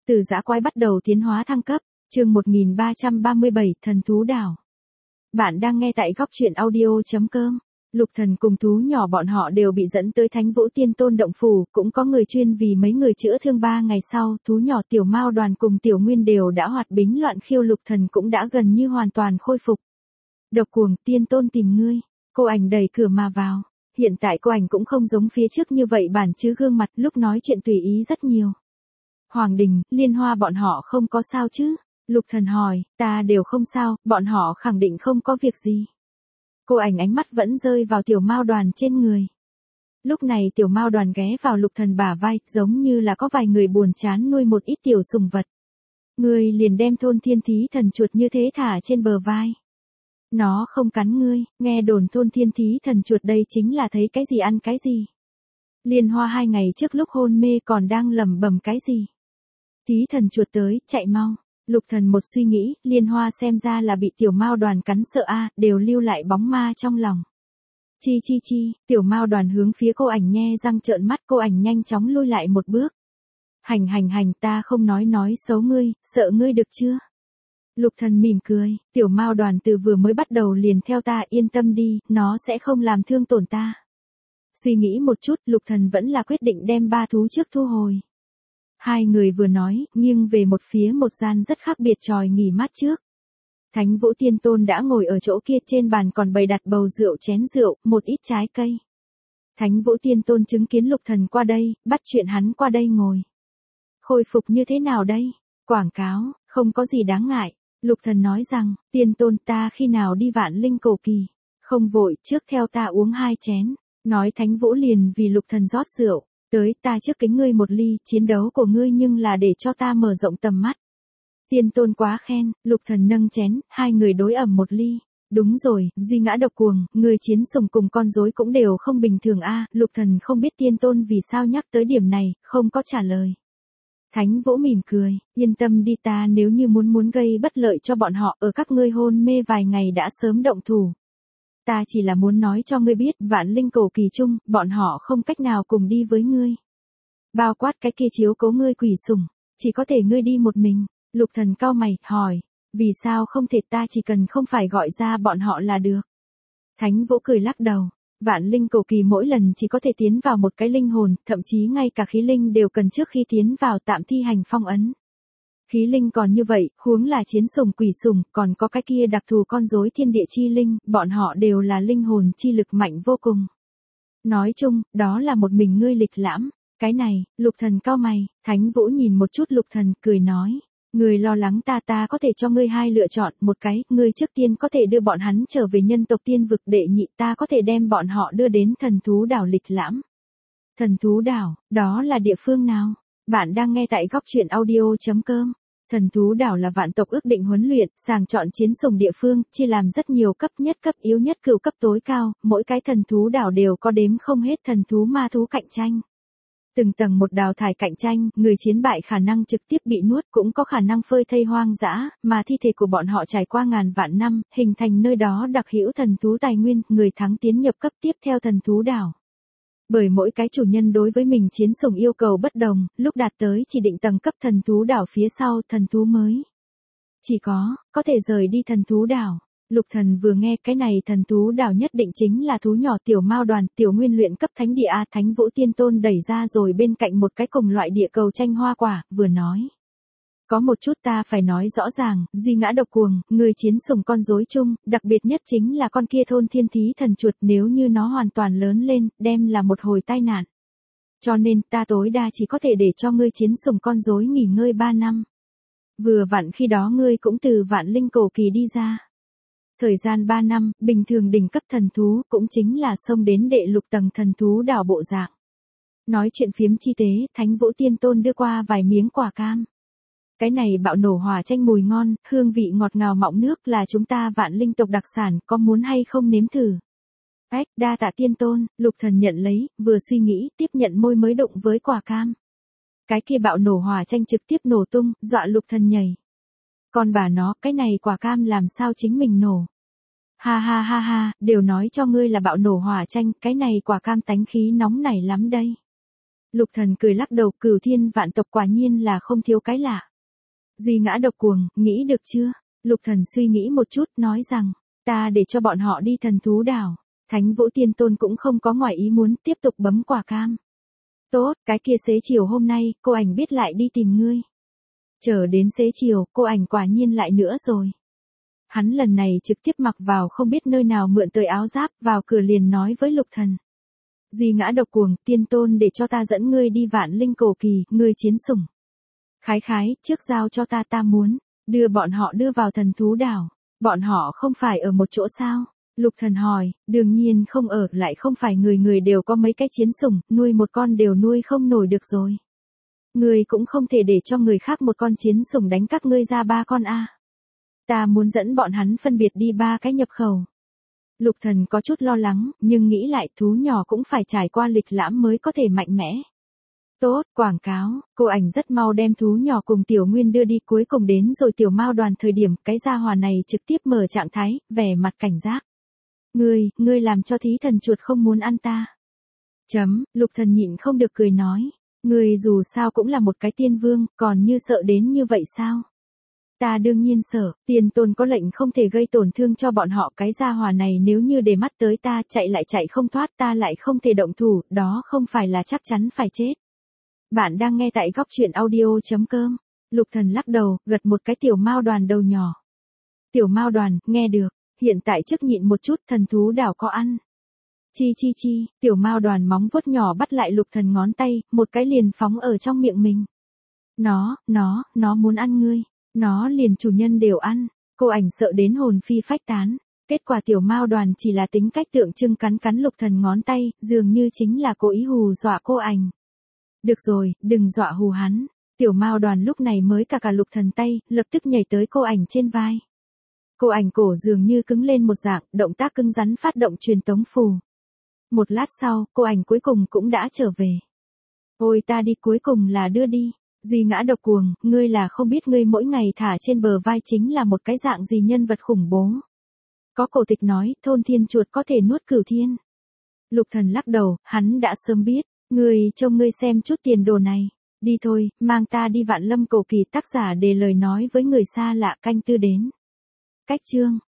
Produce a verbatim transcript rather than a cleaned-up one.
Từ dã quái bắt đầu tiến hóa thăng cấp, chương một nghìn ba trăm ba mươi bảy, thần thú đảo. Bạn đang nghe tại góc truyện audio.com. Lục Thần cùng thú nhỏ bọn họ đều bị dẫn tới Thánh Vũ Tiên Tôn động phủ, cũng có người chuyên vì mấy người chữa thương. Ba ngày sau, thú nhỏ Tiểu Mao Đoàn cùng Tiểu Nguyên đều đã hoạt bính loạn khiêu, Lục Thần cũng đã gần như hoàn toàn khôi phục. Độc Cuồng, Tiên Tôn tìm ngươi. Cô ảnh đẩy cửa mà vào. Hiện tại cô ảnh cũng không giống phía trước như vậy bản chứ gương mặt, lúc nói chuyện tùy ý rất nhiều. Hoàng Đình, Liên Hoa bọn họ không có sao chứ? Lục Thần hỏi. Ta đều không sao, bọn họ khẳng định không có việc gì. Cô ảnh ánh mắt vẫn rơi vào Tiểu Mao Đoàn trên người. Lúc này Tiểu Mao Đoàn ghé vào Lục Thần bả vai, giống như là có vài người buồn chán nuôi một ít tiểu sùng vật. Ngươi liền đem thôn thiên thí thần chuột như thế thả trên bờ vai. Nó không cắn ngươi, nghe đồn thôn thiên thí thần chuột đây chính là thấy cái gì ăn cái gì. Liên Hoa hai ngày trước lúc hôn mê còn đang lẩm bẩm cái gì. Thí thần chuột tới, chạy mau. Lục Thần một suy nghĩ, Liên Hoa xem ra là bị Tiểu Mao Đoàn cắn sợ a, à, đều lưu lại bóng ma trong lòng. Chi chi chi, Tiểu Mao Đoàn hướng phía cô ảnh nhe răng trợn mắt, cô ảnh nhanh chóng lui lại một bước. Hành hành hành, ta không nói nói xấu ngươi, sợ ngươi được chưa? Lục Thần mỉm cười, Tiểu Mao Đoàn từ vừa mới bắt đầu liền theo ta, yên tâm đi, nó sẽ không làm thương tổn ta. Suy nghĩ một chút, Lục Thần vẫn là quyết định đem ba thú trước thu hồi. Hai người vừa nói, nghiêng về một phía một gian rất khác biệt tròi nghỉ mát trước. Thánh Vũ Tiên Tôn đã ngồi ở chỗ kia, trên bàn còn bày đặt bầu rượu, chén rượu, một ít trái cây. Thánh Vũ Tiên Tôn chứng kiến Lục Thần qua đây, bắt chuyện hắn qua đây ngồi. Khôi phục như thế nào đây? Quảng cáo, không có gì đáng ngại. Lục Thần nói rằng, Tiên Tôn ta khi nào đi Vạn Linh Cổ Kỳ? Không vội, trước theo ta uống hai chén. Nói Thánh Vũ liền vì Lục Thần rót rượu. Tới, ta trước kính ngươi một ly, chiến đấu của ngươi nhưng là để cho ta mở rộng tầm mắt. Tiên Tôn quá khen, Lục Thần nâng chén, hai người đối ẩm một ly. Đúng rồi, Duy Ngã Độc Cuồng, người chiến sùng cùng con rối cũng đều không bình thường a. Lục Thần không biết Tiên Tôn vì sao nhắc tới điểm này, không có trả lời. Thánh Vũ mỉm cười, yên tâm đi, ta nếu như muốn muốn gây bất lợi cho bọn họ, ở các ngươi hôn mê vài ngày đã sớm động thủ. Ta chỉ là muốn nói cho ngươi biết, Vạn Linh Cổ Kỳ chung, bọn họ không cách nào cùng đi với ngươi. Bao quát cái kia chiếu cố ngươi quỷ sủng, chỉ có thể ngươi đi một mình. Lục Thần cau mày, hỏi, vì sao không thể, ta chỉ cần không phải gọi ra bọn họ là được. Thánh Vũ cười lắc đầu, Vạn Linh Cổ Kỳ mỗi lần chỉ có thể tiến vào một cái linh hồn, thậm chí ngay cả khí linh đều cần trước khi tiến vào tạm thi hành phong ấn. Khí linh còn như vậy, huống là chiến sùng quỷ sùng, còn có cái kia đặc thù con rối thiên địa chi linh, bọn họ đều là linh hồn chi lực mạnh vô cùng. Nói chung, đó là một mình ngươi lịch lãm. Cái này, Lục Thần cau mày, Thánh Vũ nhìn một chút Lục Thần, cười nói, ngươi lo lắng ta, ta có thể cho ngươi hai lựa chọn, một cái, ngươi trước tiên có thể đưa bọn hắn trở về nhân tộc tiên vực, đệ nhị, ta có thể đem bọn họ đưa đến thần thú đảo lịch lãm. Thần thú đảo, đó là địa phương nào? Bạn đang nghe tại góc truyện audio.com. Thần thú đảo là vạn tộc ước định huấn luyện, sàng chọn chiến sùng địa phương, chia làm rất nhiều cấp, nhất cấp, yếu nhất, cửu cấp, tối cao, mỗi cái thần thú đảo đều có đếm không hết thần thú ma thú cạnh tranh. Từng tầng một đào thải cạnh tranh, người chiến bại khả năng trực tiếp bị nuốt, cũng có khả năng phơi thây hoang dã, mà thi thể của bọn họ trải qua ngàn vạn năm, hình thành nơi đó đặc hữu thần thú tài nguyên, người thắng tiến nhập cấp tiếp theo thần thú đảo. Bởi mỗi cái chủ nhân đối với mình chiến sủng yêu cầu bất đồng, lúc đạt tới chỉ định tầng cấp thần thú đảo phía sau, thần thú mới chỉ có, có thể rời đi thần thú đảo. Lục Thần vừa nghe cái này thần thú đảo nhất định chính là thú nhỏ Tiểu Mao Đoàn, Tiểu Nguyên luyện cấp thánh địa a. Thánh Vũ Tiên Tôn đẩy ra rồi bên cạnh một cái cùng loại địa cầu tranh hoa quả, vừa nói. Có một chút ta phải nói rõ ràng, Duy Ngã Độc Cuồng, người chiến sủng con rối chung, đặc biệt nhất chính là con kia thôn thiên thí thần chuột, nếu như nó hoàn toàn lớn lên, đem là một hồi tai nạn. Cho nên ta tối đa chỉ có thể để cho ngươi chiến sủng con rối nghỉ ngơi ba năm. Vừa vặn khi đó ngươi cũng từ Vạn Linh Cổ Kỳ đi ra. Thời gian ba năm, bình thường đỉnh cấp thần thú cũng chính là xông đến đệ lục tầng thần thú đảo bộ dạng. Nói chuyện phiếm chi tế, Thánh Vũ Tiên Tôn đưa qua vài miếng quả cam. Cái này bạo nổ hỏa chanh mùi ngon, hương vị ngọt ngào mọng nước, là chúng ta Vạn Linh tộc đặc sản, có muốn hay không nếm thử? Ách, đa tạ Tiên Tôn. Lục Thần nhận lấy, vừa suy nghĩ, tiếp nhận môi mới đụng với quả cam. Cái kia bạo nổ hỏa chanh trực tiếp nổ tung, dọa Lục Thần nhảy. Còn bà nó, cái này quả cam làm sao chính mình nổ? Ha ha ha ha, đều nói cho ngươi là bạo nổ hỏa chanh, cái này quả cam tánh khí nóng nảy lắm đây. Lục Thần cười lắc đầu, Cửu Thiên vạn tộc quả nhiên là không thiếu cái lạ. Duy Ngã độc cuồng, nghĩ được chưa? Lục Thần suy nghĩ một chút, nói rằng, ta để cho bọn họ đi thần thú đảo. Thánh Vũ Tiên Tôn cũng không có ngoài ý muốn, tiếp tục bấm quả cam. Tốt, cái kia xế chiều hôm nay, cô ảnh biết lại đi tìm ngươi. Chờ đến xế chiều, cô ảnh quả nhiên lại nữa rồi. Hắn lần này trực tiếp mặc vào không biết nơi nào mượn tới áo giáp, vào cửa liền nói với Lục Thần. Duy Ngã độc cuồng, Tiên Tôn để cho ta dẫn ngươi đi Vạn Linh cổ kỳ, ngươi chiến sủng. Khái khái, trước giao cho ta, ta muốn đưa bọn họ đưa vào thần thú đảo. Bọn họ không phải ở một chỗ sao? Lục Thần hỏi, đương nhiên không ở, lại không phải người người đều có mấy cái chiến sủng, nuôi một con đều nuôi không nổi được rồi. Ngươi cũng không thể để cho người khác một con chiến sủng đánh các ngươi ra ba con a. Ta muốn dẫn bọn hắn phân biệt đi ba cái nhập khẩu. Lục Thần có chút lo lắng, nhưng nghĩ lại thú nhỏ cũng phải trải qua lịch lãm mới có thể mạnh mẽ. Tốt, quảng cáo, cô ảnh rất mau đem thú nhỏ cùng Tiểu Nguyên đưa đi, cuối cùng đến rồi Tiểu Mao đoàn thời điểm, cái gia hỏa này trực tiếp mở trạng thái, vẻ mặt cảnh giác. Ngươi, ngươi làm cho thí thần chuột không muốn ăn ta. Chấm, Lục Thần nhịn không được cười nói. Ngươi dù sao cũng là một cái tiên vương, còn như sợ đến như vậy sao? Ta đương nhiên sợ, Tiên Tôn có lệnh không thể gây tổn thương cho bọn họ, cái gia hỏa này nếu như để mắt tới ta, chạy lại chạy không thoát, ta lại không thể động thủ, đó không phải là chắc chắn phải chết. Bạn đang nghe tại góc truyện audio chấm com. Lục Thần lắc đầu, gật một cái Tiểu Mao đoàn đầu nhỏ. Tiểu Mao đoàn, nghe được, hiện tại trước nhịn một chút, thần thú đảo có ăn. Chi chi chi, Tiểu Mao đoàn móng vuốt nhỏ bắt lại Lục Thần ngón tay, một cái liền phóng ở trong miệng mình. Nó, nó, nó muốn ăn ngươi, nó liền chủ nhân đều ăn. Cô ảnh sợ đến hồn phi phách tán. Kết quả Tiểu Mao đoàn chỉ là tính cách tượng trưng cắn cắn Lục Thần ngón tay, dường như chính là cố ý hù dọa cô ảnh. Được rồi, đừng dọa hù hắn. Tiểu Mao đoàn lúc này mới cả cả Lục Thần tay, lập tức nhảy tới cô ảnh trên vai. Cô ảnh cổ dường như cứng lên một dạng, động tác cứng rắn phát động truyền tống phù. Một lát sau, cô ảnh cuối cùng cũng đã trở về. Ôi ta đi, cuối cùng là đưa đi. Duy Ngã độc cuồng, ngươi là không biết ngươi mỗi ngày thả trên bờ vai chính là một cái dạng gì nhân vật khủng bố. Có cổ tịch nói, thôn thiên chuột có thể nuốt Cửu Thiên. Lục Thần lắc đầu, hắn đã sớm biết. Ngươi trông ngươi xem chút tiền đồ này. Đi thôi, mang ta đi Vạn Lâm cổ kỳ, tác giả để lời nói với người xa lạ, canh tư đến. Cách chương